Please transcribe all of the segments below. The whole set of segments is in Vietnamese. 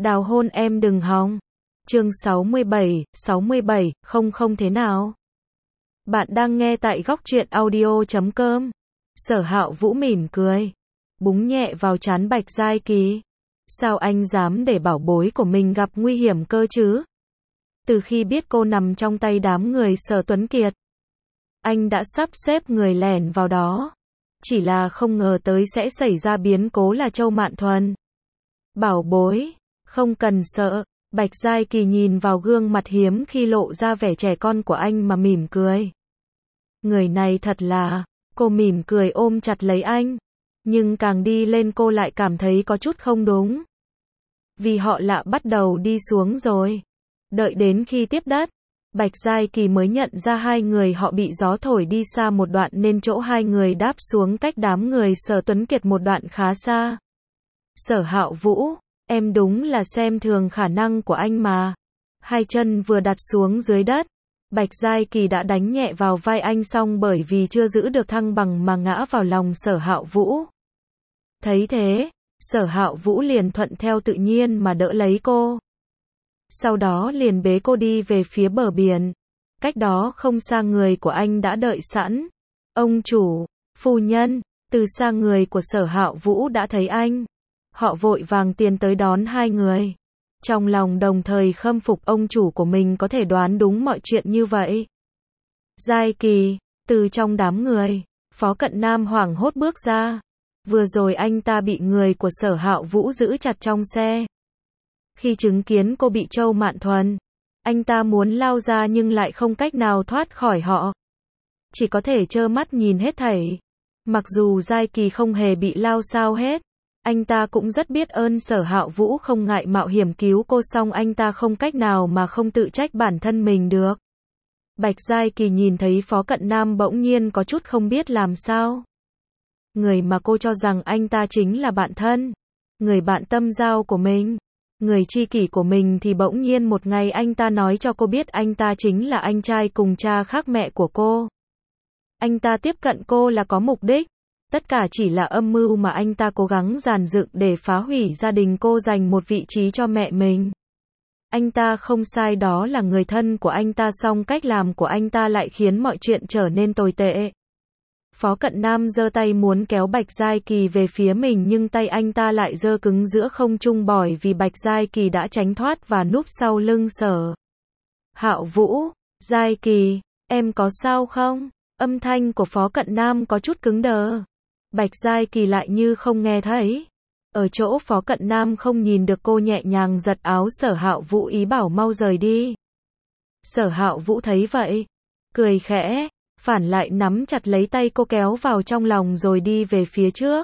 Đào hôn em đừng hòng. Chương 67, không thế nào. Bạn đang nghe tại góc truyện audio.com. Sở Hạo Vũ mỉm cười, búng nhẹ vào trán Bạch Giai Kỳ. Sao anh dám để bảo bối của mình gặp nguy hiểm cơ chứ? Từ khi biết cô nằm trong tay đám người Sở Tuấn Kiệt, anh đã sắp xếp người lẻn vào đó. Chỉ là không ngờ tới sẽ xảy ra biến cố là Châu Mạn Thuần. Bảo bối, không cần sợ. Bạch Giai Kỳ nhìn vào gương mặt hiếm khi lộ ra vẻ trẻ con của anh mà mỉm cười. Người này thật là, cô mỉm cười ôm chặt lấy anh. Nhưng càng đi lên cô lại cảm thấy có chút không đúng. Vì họ lạ bắt đầu đi xuống rồi. Đợi đến khi tiếp đất, Bạch Giai Kỳ mới nhận ra hai người họ bị gió thổi đi xa một đoạn nên chỗ hai người đáp xuống cách đám người Sở Tuấn Kiệt một đoạn khá xa. Sở Hạo Vũ, em đúng là xem thường khả năng của anh mà. Hai chân vừa đặt xuống dưới đất, Bạch Giai Kỳ đã đánh nhẹ vào vai anh xong bởi vì chưa giữ được thăng bằng mà ngã vào lòng Sở Hạo Vũ. Thấy thế, Sở Hạo Vũ liền thuận theo tự nhiên mà đỡ lấy cô. Sau đó liền bế cô đi về phía bờ biển. Cách đó không xa người của anh đã đợi sẵn. Ông chủ, phu nhân, từ xa người của Sở Hạo Vũ đã thấy anh. Họ vội vàng tiến tới đón hai người. Trong lòng đồng thời khâm phục ông chủ của mình có thể đoán đúng mọi chuyện như vậy. Giai Kỳ, từ trong đám người, Phó Cận Nam hoảng hốt bước ra. Vừa rồi anh ta bị người của Sở Hạo Vũ giữ chặt trong xe. Khi chứng kiến cô bị Châu Mạn Thuần, anh ta muốn lao ra nhưng lại không cách nào thoát khỏi họ. Chỉ có thể trơ mắt nhìn hết thảy. Mặc dù Giai Kỳ không hề bị lao sao hết, anh ta cũng rất biết ơn Sở Hạo Vũ không ngại mạo hiểm cứu cô, song anh ta không cách nào mà không tự trách bản thân mình được. Bạch Giai Kỳ nhìn thấy Phó Cận Nam bỗng nhiên có chút không biết làm sao. Người mà cô cho rằng anh ta chính là bạn thân, người bạn tâm giao của mình, người tri kỷ của mình thì bỗng nhiên một ngày anh ta nói cho cô biết anh ta chính là anh trai cùng cha khác mẹ của cô. Anh ta tiếp cận cô là có mục đích. Tất cả chỉ là âm mưu mà anh ta cố gắng dàn dựng để phá hủy gia đình cô, giành một vị trí cho mẹ mình. Anh ta không sai, đó là người thân của anh ta, song cách làm của anh ta lại khiến mọi chuyện trở nên tồi tệ. Phó Cận Nam giơ tay muốn kéo Bạch Giai Kỳ về phía mình nhưng tay anh ta lại giơ cứng giữa không trung bởi vì Bạch Giai Kỳ đã tránh thoát và núp sau lưng Sở Hạo Vũ. Giai Kỳ, em có sao không? Âm thanh của Phó Cận Nam có chút cứng đờ. Bạch Giai Kỳ lại như không nghe thấy. Ở chỗ Phó Cận Nam không nhìn được, cô nhẹ nhàng giật áo Sở Hạo Vũ ý bảo mau rời đi. Sở Hạo Vũ thấy vậy, cười khẽ, phản lại nắm chặt lấy tay cô kéo vào trong lòng rồi đi về phía trước.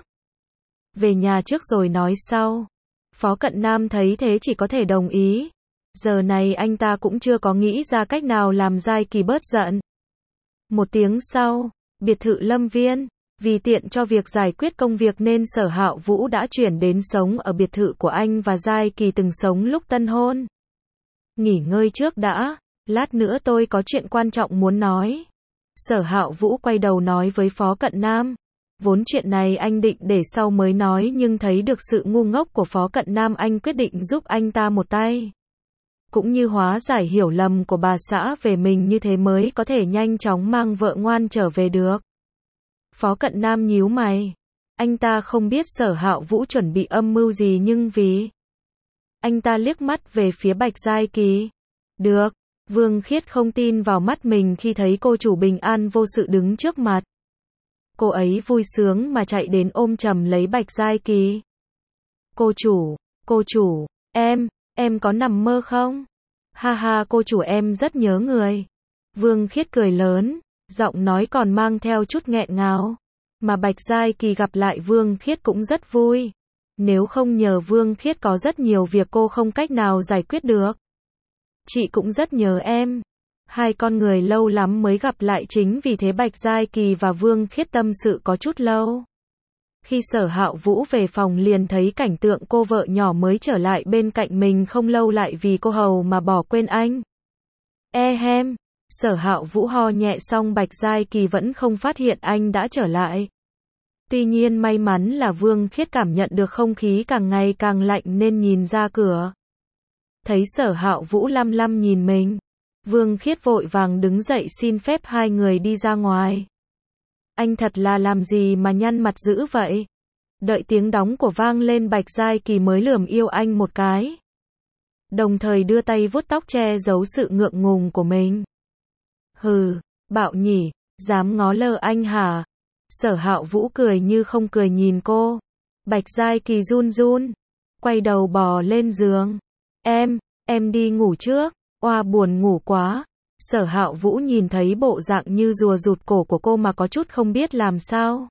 Về nhà trước rồi nói sau. Phó Cận Nam thấy thế chỉ có thể đồng ý. Giờ này anh ta cũng chưa có nghĩ ra cách nào làm Giai Kỳ bớt giận. Một tiếng sau, biệt thự Lâm Viên. Vì tiện cho việc giải quyết công việc nên Sở Hạo Vũ đã chuyển đến sống ở biệt thự của anh và Giai Kỳ từng sống lúc tân hôn. Nghỉ ngơi trước đã, lát nữa tôi có chuyện quan trọng muốn nói. Sở Hạo Vũ quay đầu nói với Phó Cận Nam. Vốn chuyện này anh định để sau mới nói nhưng thấy được sự ngu ngốc của Phó Cận Nam, anh quyết định giúp anh ta một tay. Cũng như hóa giải hiểu lầm của bà xã về mình, như thế mới có thể nhanh chóng mang vợ ngoan trở về được. Phó Cận Nam nhíu mày. Anh ta không biết Sở Hạo Vũ chuẩn bị âm mưu gì nhưng vì anh ta liếc mắt về phía Bạch Giai Kỳ. Được, Vương Khiết không tin vào mắt mình khi thấy cô chủ bình an vô sự đứng trước mặt. Cô ấy vui sướng mà chạy đến ôm chầm lấy Bạch Giai Kỳ. Cô chủ, em có nằm mơ không? Ha ha, cô chủ em rất nhớ người. Vương Khiết cười lớn, giọng nói còn mang theo chút nghẹn ngào. Mà Bạch Giai Kỳ gặp lại Vương Khiết cũng rất vui. Nếu không nhờ Vương Khiết có rất nhiều việc cô không cách nào giải quyết được. Chị cũng rất nhớ em. Hai con người lâu lắm mới gặp lại, chính vì thế Bạch Giai Kỳ và Vương Khiết tâm sự có chút lâu. Khi Sở Hạo Vũ về phòng liền thấy cảnh tượng cô vợ nhỏ mới trở lại bên cạnh mình không lâu lại vì cô hầu mà bỏ quên anh. Sở Hạo Vũ ho nhẹ xong Bạch Giai Kỳ vẫn không phát hiện anh đã trở lại. Tuy nhiên may mắn là Vương Khiết cảm nhận được không khí càng ngày càng lạnh nên nhìn ra cửa. Thấy Sở Hạo Vũ lăm lăm nhìn mình, Vương Khiết vội vàng đứng dậy xin phép hai người đi ra ngoài. Anh thật là làm gì mà nhăn mặt dữ vậy? Đợi tiếng đóng của vang lên Bạch Giai Kỳ mới lườm yêu anh một cái. Đồng thời đưa tay vuốt tóc che giấu sự ngượng ngùng của mình. Hừ, bạo nhỉ, dám ngó lơ anh hả? Sở Hạo Vũ cười như không cười nhìn cô. Bạch Giai Kỳ run run, quay đầu bò lên giường. Em đi ngủ trước, oa buồn ngủ quá. Sở Hạo Vũ nhìn thấy bộ dạng như rùa rụt cổ của cô mà có chút không biết làm sao.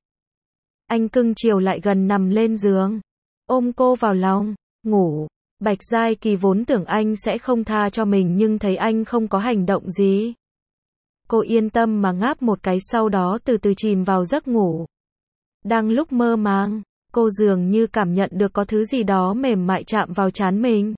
Anh cưng chiều lại gần nằm lên giường, ôm cô vào lòng, ngủ. Bạch Giai Kỳ vốn tưởng anh sẽ không tha cho mình nhưng thấy anh không có hành động gì. Cô yên tâm mà ngáp một cái sau đó từ từ chìm vào giấc ngủ. Đang lúc mơ màng, cô dường như cảm nhận được có thứ gì đó mềm mại chạm vào trán mình.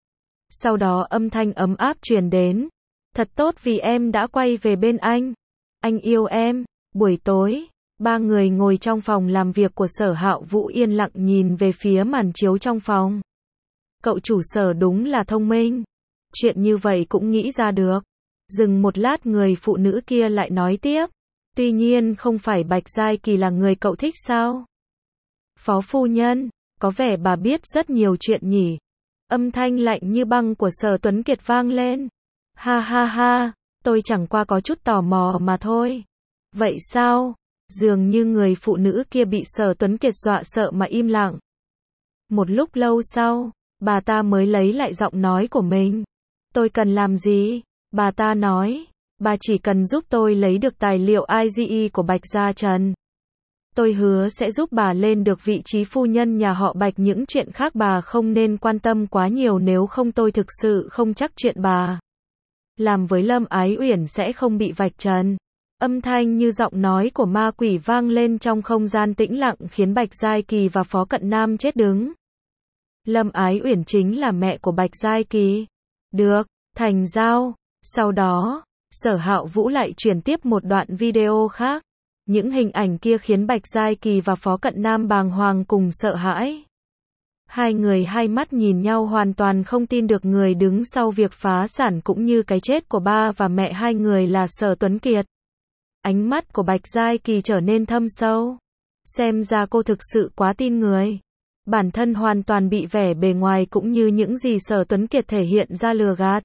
Sau đó âm thanh ấm áp truyền đến. Thật tốt vì em đã quay về bên anh. Anh yêu em. Buổi tối, ba người ngồi trong phòng làm việc của Sở Hạo Vũ yên lặng nhìn về phía màn chiếu trong phòng. Cậu chủ Sở đúng là thông minh. Chuyện như vậy cũng nghĩ ra được. Dừng một lát người phụ nữ kia lại nói tiếp. Tuy nhiên không phải Bạch Giai Kỳ là người cậu thích sao? Phó phu nhân, có vẻ bà biết rất nhiều chuyện nhỉ. Âm thanh lạnh như băng của Sở Tuấn Kiệt vang lên. Ha ha ha, tôi chẳng qua có chút tò mò mà thôi. Vậy sao? Dường như người phụ nữ kia bị Sở Tuấn Kiệt dọa sợ mà im lặng. Một lúc lâu sau, bà ta mới lấy lại giọng nói của mình. Tôi cần làm gì? Bà ta nói, bà chỉ cần giúp tôi lấy được tài liệu IGE của Bạch Gia Trần. Tôi hứa sẽ giúp bà lên được vị trí phu nhân nhà họ Bạch, những chuyện khác bà không nên quan tâm quá nhiều, nếu không tôi thực sự không chắc chuyện bà làm với Lâm Ái Uyển sẽ không bị vạch trần. Âm thanh như giọng nói của ma quỷ vang lên trong không gian tĩnh lặng khiến Bạch Giai Kỳ và Phó Cận Nam chết đứng. Lâm Ái Uyển chính là mẹ của Bạch Giai Kỳ. Được, thành giao. Sau đó, Sở Hạo Vũ lại truyền tiếp một đoạn video khác. Những hình ảnh kia khiến Bạch Giai Kỳ và Phó Cận Nam bàng hoàng cùng sợ hãi. Hai người hai mắt nhìn nhau hoàn toàn không tin được người đứng sau việc phá sản cũng như cái chết của ba và mẹ hai người là Sở Tuấn Kiệt. Ánh mắt của Bạch Giai Kỳ trở nên thâm sâu. Xem ra cô thực sự quá tin người. Bản thân hoàn toàn bị vẻ bề ngoài cũng như những gì Sở Tuấn Kiệt thể hiện ra lừa gạt.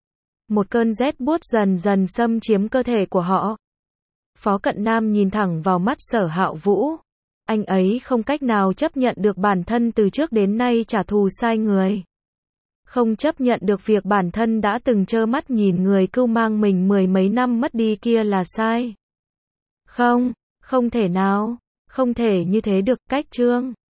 Một cơn rét buốt dần dần xâm chiếm cơ thể của họ. Phó Cận Nam nhìn thẳng vào mắt Sở Hạo Vũ. Anh ấy không cách nào chấp nhận được bản thân từ trước đến nay trả thù sai người. Không chấp nhận được việc bản thân đã từng trơ mắt nhìn người cưu mang mình mười mấy năm mất đi kia là sai. Không thể nào, không thể như thế được. Cách chương